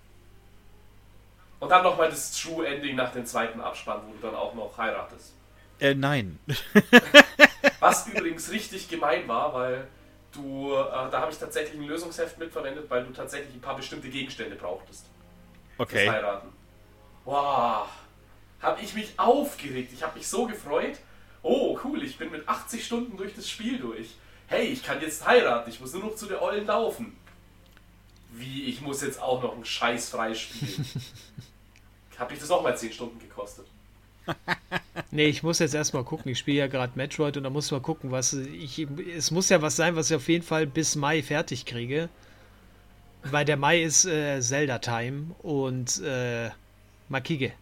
Und dann nochmal das True Ending nach dem zweiten Abspann, wo du dann auch noch heiratest. Äh, nein. Was übrigens richtig gemein war, weil du, äh, da habe ich tatsächlich ein Lösungsheft mitverwendet, weil du tatsächlich ein paar bestimmte Gegenstände brauchtest. Okay. Das Heiraten. Wow. Habe ich mich aufgeregt. Ich habe mich so gefreut. Oh, cool, ich bin mit achtzig Stunden durch das Spiel durch. Hey, ich kann jetzt heiraten. Ich muss nur noch zu der Ollen laufen. Wie, ich muss jetzt auch noch einen Scheiß freispielen. Hab ich das auch mal zehn Stunden gekostet. Nee, ich muss jetzt erstmal gucken. Ich spiele ja gerade Metroid und da muss mal gucken, was ich. Es muss ja was sein, was ich auf jeden Fall bis Mai fertig kriege. Weil der Mai ist äh, Zelda-Time und äh, Makige.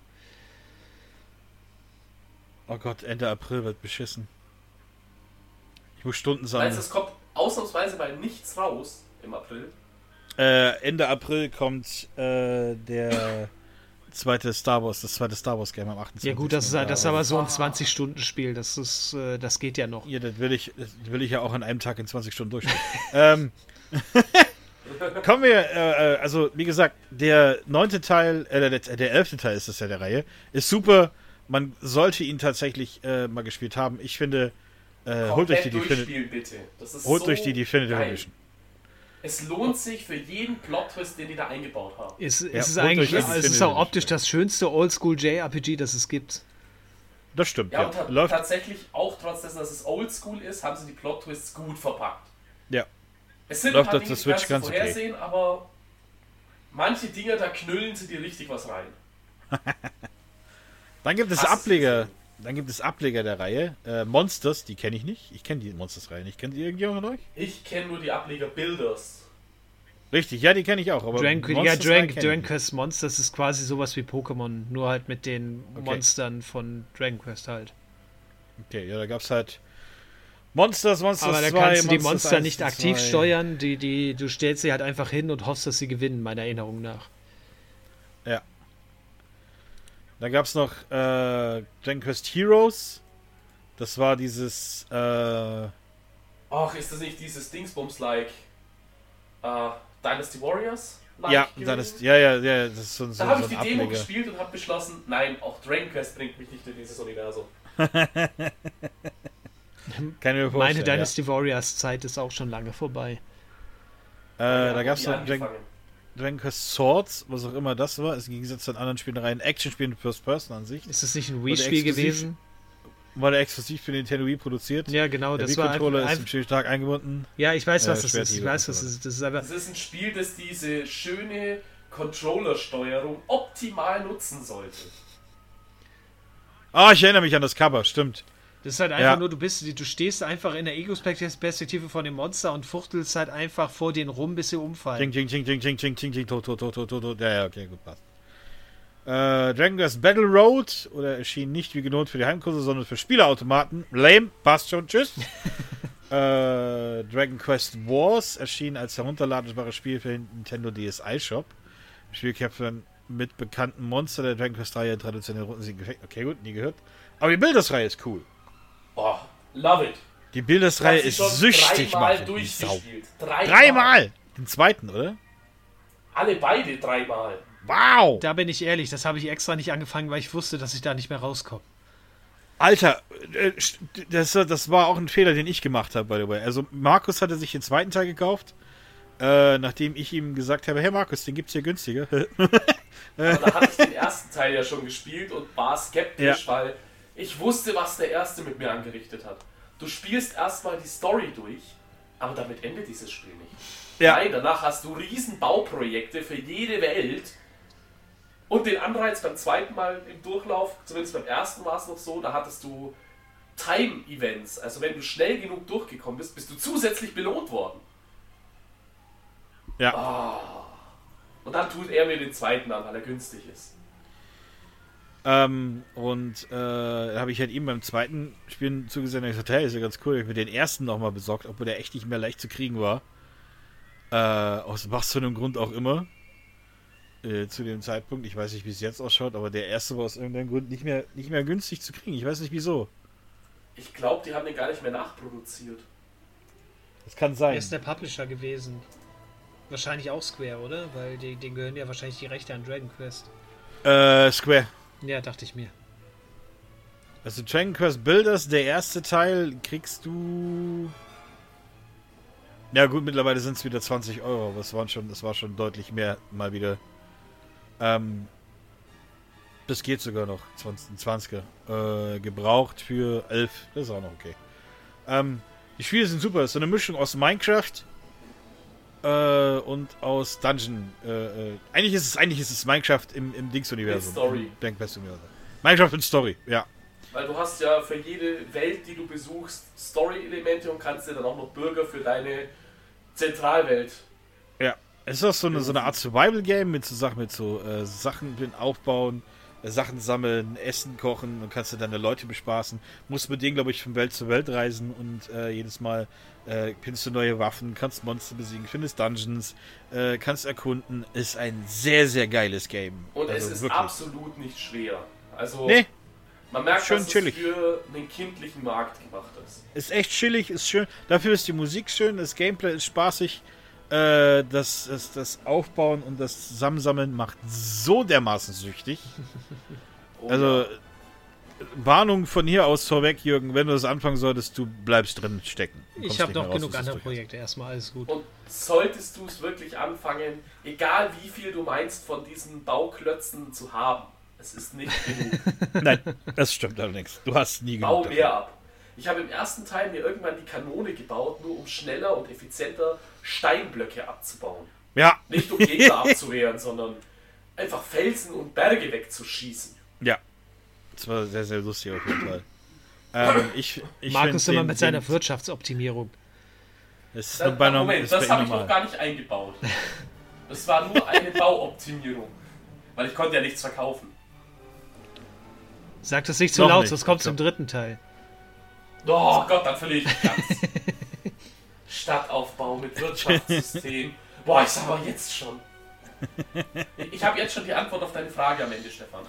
Oh Gott, Ende April wird beschissen. Ich muss Stunden Meinst sammeln. du, es kommt ausnahmsweise mal nichts raus im April? Äh, Ende April kommt äh, der zweite Star Wars, das zweite Star Wars Game am achtundzwanzigsten Ja gut, das ist, das ist aber aber so ein zwanzig-Stunden-Spiel. Das ist, äh, das geht ja noch. Ja, das will ich, das will ich ja auch an einem Tag in zwanzig Stunden durchspielen. ähm, kommen wir, äh, also wie gesagt, der neunte Teil, äh, der, der elfte Teil ist das ja der Reihe, ist super. Man sollte ihn tatsächlich äh, mal gespielt haben. Ich finde, äh, holt euch die Definitive, durchspielen, bitte. Das ist holt so euch die Definitive geil. Edition. Es lohnt sich für jeden Plot-Twist, den die da eingebaut haben. Es, es Ja, ist holt eigentlich, euch die es ist Definitive auch optisch Edition. das schönste Oldschool J R P G, das es gibt. Das stimmt, Ja, ja. und ta Läuft, tatsächlich, auch trotz dessen, dass es oldschool ist, haben sie die Plot-Twists gut verpackt. ja. Es sind Läuft ein paar auf Dinge, der die Switch kannst du ganz okay. vorhersehen, aber manche Dinge, da knüllen sie dir richtig was rein. Dann gibt es Hast du Ableger. gesehen? Dann gibt es Ableger der Reihe. Äh, Monsters, die kenne ich nicht. Ich kenne die Monsters-Reihe nicht. Kennt ihr irgendjemand von euch? Ich kenne nur die Ableger Builders. Richtig, ja, die kenne ich auch. Aber Dragon, ja, Monsters-Reihe Dragon, kenn ich Dragon nicht. Quest Monsters ist quasi sowas wie Pokémon, nur halt mit den Okay. Monstern von Dragon Quest halt. Okay, ja, da gab es halt Monsters, Monsters Aber da zwei, kannst du die Monsters Monster eins nicht und aktiv zwei. steuern, die, die, du stellst sie halt einfach hin und hoffst, dass sie gewinnen, meiner Erinnerung nach. Ja. Dann gab es noch äh, Dragon Quest Heroes. Das war dieses äh, Ach, ist das nicht dieses Dingsbums-like äh, Dynasty Warriors? Ja, dann ist, ja, ja, ja, das ist so, so, Da habe so ich ein die Demo Ableger. gespielt und habe beschlossen, nein, auch Dragon Quest bringt mich nicht in dieses Universum. Kann ich mir vorstellen, Meine Dynasty Warriors Zeit ist auch schon lange vorbei. ja. Äh, Ja, da gab es nie noch Dragon, angefangen. Dragon Quest Swords, was auch immer das war, ist im Gegensatz zu den anderen Spielereien Action-Spielen First Person an sich. Ist das nicht ein Wurde Wii-Spiel exklusiv- gewesen? Wurde exklusiv für Nintendo Wii produziert. Ja, genau. Der Das war einfach, Wii-Controller ist einfach im Spiel stark eingebunden. ja, ich weiß, was äh, das ist. Ich Schwerthiebe weiß, was und das ist. Das ist einfach. Das ist ein Spiel, das diese schöne Controller-Steuerung optimal nutzen sollte. Ah, ich erinnere mich an das Cover, stimmt. Das ist halt einfach Ja. nur, du bist, du stehst einfach in der Ego-Perspektive von dem Monster und fuchtelst halt einfach vor denen rum, bis sie umfallen. Ching, ching, ching, ching, ching, ching, ching, ching, tot, tot, tot, tot, tot, tot. Ja, ja, okay, gut, passt. Äh, Dragon Quest Battle Road oder erschien nicht wie gewohnt für die Heimkurse, sondern für Spieleautomaten. Lame, passt schon, tschüss. äh, Dragon Quest Wars erschien als herunterladbares Spiel für den Nintendo D S i Shop. Das Spiel kämpft dann mit bekannten Monster der Dragon Quest-Reihe traditionell Rundensieg gefeckt. Okay, gut, nie gehört. Aber die Bildersreihe ist cool. Oh, love it. Die Bildersreihe Ich hab ist sie schon süchtig dreimal machen. die Sau. durchgespielt. Dreimal. Dreimal! Den zweiten, oder? Alle beide dreimal. Wow! Da bin ich ehrlich, das habe ich extra nicht angefangen, weil ich wusste, dass ich da nicht mehr rauskomme. Alter, äh, das, das war auch ein Fehler, den ich gemacht habe, by the way. Also Markus hatte sich den zweiten Teil gekauft, äh, nachdem ich ihm gesagt habe, hey Markus, den gibt's hier günstiger. Aber da hatte ich den ersten Teil ja schon gespielt und war skeptisch, Ja. weil ich wusste, was der erste mit mir angerichtet hat. Du spielst erstmal die Story durch, aber damit endet dieses Spiel nicht. Ja. Nein, danach hast du riesen Bauprojekte für jede Welt und den Anreiz beim zweiten Mal im Durchlauf, zumindest beim ersten war es noch so, da hattest du Time-Events, also wenn du schnell genug durchgekommen bist, bist du zusätzlich belohnt worden. Ja. Und dann tut er mir den zweiten an, weil er günstig ist. Ähm, und äh, da habe ich halt ihm beim zweiten Spielen zugesehen und gesagt, hey, ist ja ganz cool. Ich habe mir den ersten nochmal besorgt, obwohl der echt nicht mehr leicht zu kriegen war. Äh, aus was für einem Grund auch immer. Äh, zu dem Zeitpunkt. Ich weiß nicht, wie es jetzt ausschaut, aber der erste war aus irgendeinem Grund nicht mehr, nicht mehr günstig zu kriegen. Ich weiß nicht wieso. Ich glaube, die haben den gar nicht mehr nachproduziert. Das kann Wer sein. ist der Publisher gewesen? Wahrscheinlich auch Square, oder? Weil die, denen gehören ja wahrscheinlich die Rechte an Dragon Quest. Äh, Square. Ja, dachte ich mir. Also Dragon Quest Builders, der erste Teil, kriegst du... Ja gut, mittlerweile sind es wieder zwanzig Euro, aber es waren schon, das war schon deutlich mehr mal wieder. Ähm, das geht sogar noch, zwanzig, zwanziger. Äh, gebraucht für elf, das ist auch noch okay. Ähm, die Spiele sind super, das ist so eine Mischung aus Minecraft äh, und aus Dungeon. Äh, äh, eigentlich ist es eigentlich ist es Minecraft im, im Dings-Universum. Mit Story. Im Dragon Quest Universum. Minecraft und Story, ja. Weil du hast ja für jede Welt, die du besuchst, Story-Elemente und kannst dir dann auch noch Bürger für deine Zentralwelt. Ja, es ist auch so eine, so eine Art Survival-Game mit so Sachen, mit so äh, Sachen aufbauen, äh, Sachen sammeln, Essen kochen und kannst du deine Leute bespaßen. Musst mit denen, glaube ich, von Welt zu Welt reisen und äh, jedes Mal äh, findest du neue Waffen, kannst Monster besiegen, findest Dungeons, äh, kannst erkunden. Ist ein sehr, sehr geiles Game. Und also es ist wirklich. absolut nicht schwer. Also Nee, man merkt, schön dass chillig. es für einen kindlichen Markt gemacht ist. ist echt chillig, ist schön. Dafür ist die Musik schön, das Gameplay ist spaßig. Äh, das, das, das Aufbauen und das Zusammensammeln macht so dermaßen süchtig. Oh, Also, ja. Warnung von hier aus vorweg, Jürgen, wenn du das anfangen solltest, du bleibst drin stecken. Du kommst Ich habe nicht mehr noch raus, genug bis du andere durch hast. Projekte. Erstmal alles gut. Und solltest du es wirklich anfangen, egal wie viel du meinst von diesen Bauklötzen zu haben, es ist nicht genug. Nein, das stimmt allerdings. Du hast nie Bau genug. mehr davon. ab. Ich habe im ersten Teil mir irgendwann die Kanone gebaut, nur um schneller und effizienter Steinblöcke abzubauen. Ja, Nicht um Gegner abzuwehren, sondern einfach Felsen und Berge wegzuschießen. ja. Das war sehr, sehr lustig auf jeden Fall. Ähm, ich, ich Markus find immer den- mit seiner den- Wirtschaftsoptimierung. Das ist Das, nur bei norm- Moment, ist bei das ihm habe ich noch normal. gar nicht eingebaut. Das war nur eine Bauoptimierung. Weil ich konnte ja nichts verkaufen. Sag das nicht zu Noch laut, nicht. sonst kommt So. im dritten Teil. Oh Gott, dann verliere ich mich ganz. Stadtaufbau mit Wirtschaftssystem. Boah, ich sag mal jetzt schon. Ich, ich habe jetzt schon die Antwort auf deine Frage am Ende, Stefan.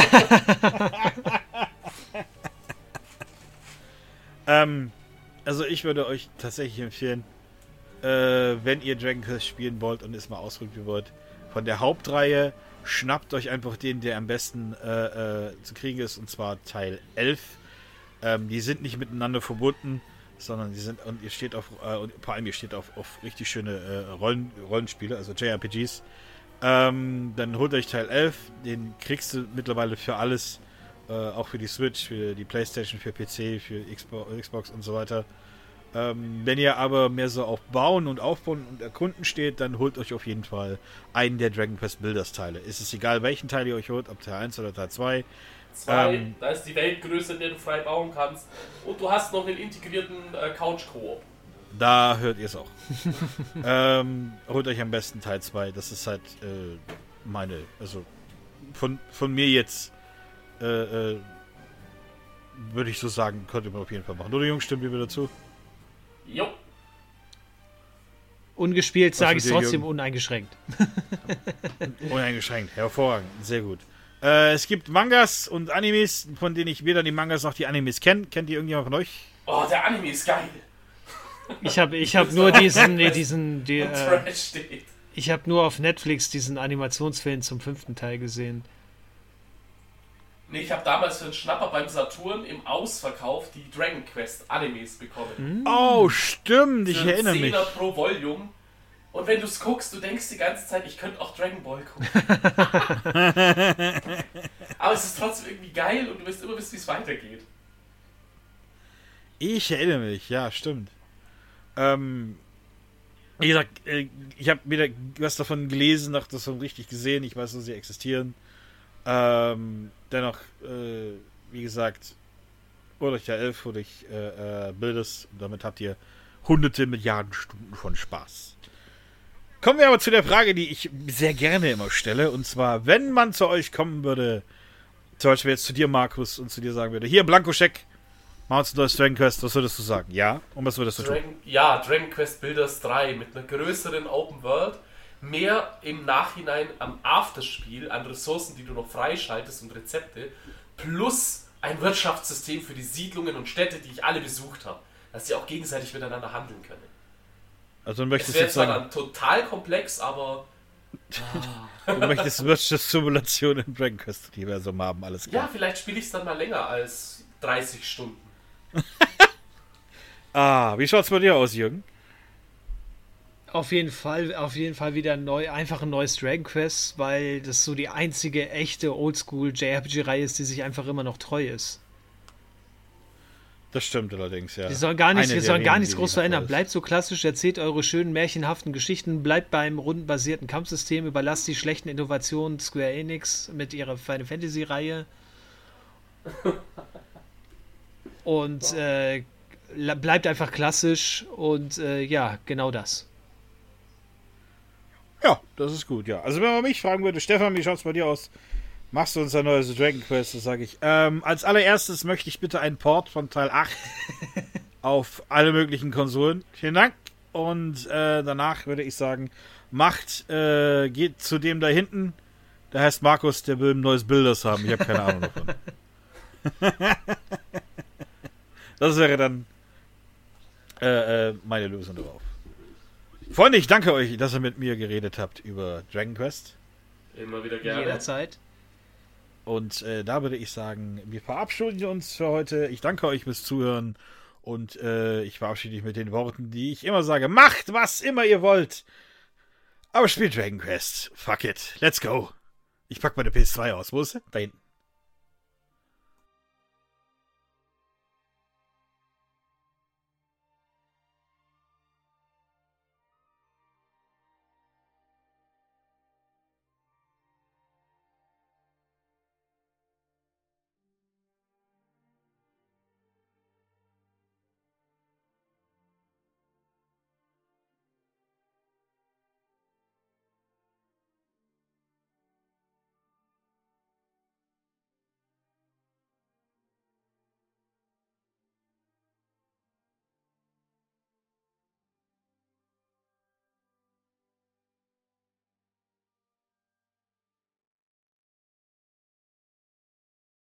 Ähm, also ich würde euch tatsächlich empfehlen, äh, wenn ihr Dragon Quest spielen wollt und es mal ausprobieren wollt, von der Hauptreihe schnappt euch einfach den, der am besten äh, äh, zu kriegen ist, und zwar Teil elf. Ähm, die sind nicht miteinander verbunden, sondern die sind, und ihr steht auf, äh, und vor allem ihr steht auf, auf richtig schöne äh, Rollen, Rollenspiele, also J R P Gs. Ähm, dann holt euch Teil elf, den kriegst du mittlerweile für alles, äh, auch für die Switch, für die Playstation, für P C, für Xbox, Xbox und so weiter. Ähm, wenn ihr aber mehr so auf Bauen und Aufbauen und Erkunden steht, dann holt euch auf jeden Fall einen der Dragon Quest Builders Teile. Ist es egal, welchen Teil ihr euch holt, ob Teil eins oder Teil zwei. Zwei, Ähm, da ist die Weltgröße, in der du frei bauen kannst. Und du hast noch einen integrierten äh, Couch-Koop. Da hört ihr es auch. ähm, holt euch am besten Teil zwei. Das ist halt äh, meine, also von, von mir jetzt äh, äh, würde ich so sagen, könnte man auf jeden Fall machen. Oder Jungs, stimmt ihr mir dazu? Jo. Ungespielt sage ich dir, trotzdem Jürgen? uneingeschränkt. Uneingeschränkt, hervorragend, sehr gut. Äh, es gibt Mangas und Animes, von denen ich weder die Mangas noch die Animes kenne. Kennt ihr irgendjemand von euch? Oh, der Anime ist geil. Ich habe ich hab nur diesen, nee, diesen, die, Und äh, Trash steht. ich habe nur auf Netflix diesen Animationsfilm zum fünften Teil gesehen. Nee, ich habe damals für einen Schnapper beim Saturn im Ausverkauf die Dragon Quest Animes bekommen. Oh, stimmt, ich Für einen erinnere mich. Zehner pro Volume. Und wenn du es guckst, du denkst die ganze Zeit, ich könnte auch Dragon Ball gucken. Aber es ist trotzdem irgendwie geil und du wirst immer wissen, wie es weitergeht. Ich erinnere mich, ja, stimmt. Ähm, wie gesagt, äh, ich habe weder was davon gelesen, noch davon richtig gesehen. Ich weiß, dass sie existieren. Ähm, dennoch, äh, wie gesagt, holt euch ja elf, holt euch äh, äh, Bildes, und damit habt ihr hunderte Milliarden Stunden von Spaß. Kommen wir aber zu der Frage, die ich sehr gerne immer stelle, und zwar, wenn man zu euch kommen würde, zum Beispiel jetzt zu dir, Markus, und zu dir sagen würde, hier, Blankoscheck, mach uns ein neues Dragon Quest, was würdest du sagen? Ja? Und was würdest du tun? Dragon, ja, Dragon Quest Builders drei mit einer größeren Open World, mehr im Nachhinein am Afterspiel an Ressourcen, die du noch freischaltest und Rezepte, plus ein Wirtschaftssystem für die Siedlungen und Städte, die ich alle besucht habe, dass sie auch gegenseitig miteinander handeln können. Also du Es möchtest wäre jetzt zwar sagen, dann total komplex, aber du möchtest Wirtschaftssimulation im Dragon Quest Universum haben, alles ja, klar. vielleicht spiele ich es dann mal länger als dreißig Stunden. Ah, wie schaut's bei dir aus, Jürgen? Auf jeden Fall, auf jeden Fall wieder neu, einfach ein neues Dragon Quest, weil das so die einzige echte Oldschool J R P G-Reihe ist, die sich einfach immer noch treu ist. Das stimmt allerdings, ja. Die sollen gar nichts, Eine die der sollen gar wenigen, nichts die groß noch verändern. ist. Bleibt so klassisch, erzählt eure schönen märchenhaften Geschichten, bleibt beim rundenbasierten Kampfsystem, überlasst die schlechten Innovationen Square Enix mit ihrer Final Fantasy Reihe. Und äh, la- bleibt einfach klassisch und äh, ja, genau das. Ja, das ist gut, ja. Also wenn man mich fragen würde, Stefan, wie schaut's bei dir aus? Machst du uns ein neues Dragon Quest? Das sage ich. Ähm, als allererstes möchte ich bitte einen Port von Teil acht auf alle möglichen Konsolen. Vielen Dank. Und äh, danach würde ich sagen, macht, äh, geht zu dem da hinten. Der heißt Markus, der will ein neues Builders haben. Ich habe keine Ahnung davon. Das wäre dann äh, äh, meine Lösung darauf. Freunde, ich danke euch, dass ihr mit mir geredet habt über Dragon Quest. Immer wieder gerne. Jederzeit. Und äh, da würde ich sagen, wir verabschieden uns für heute. Ich danke euch fürs Zuhören. Und äh, ich verabschiede mich mit den Worten, die ich immer sage. Macht, was immer ihr wollt. Aber spielt Dragon Quest. Fuck it. Let's go. Ich pack meine P S zwei aus. Wo ist sie? Da hinten.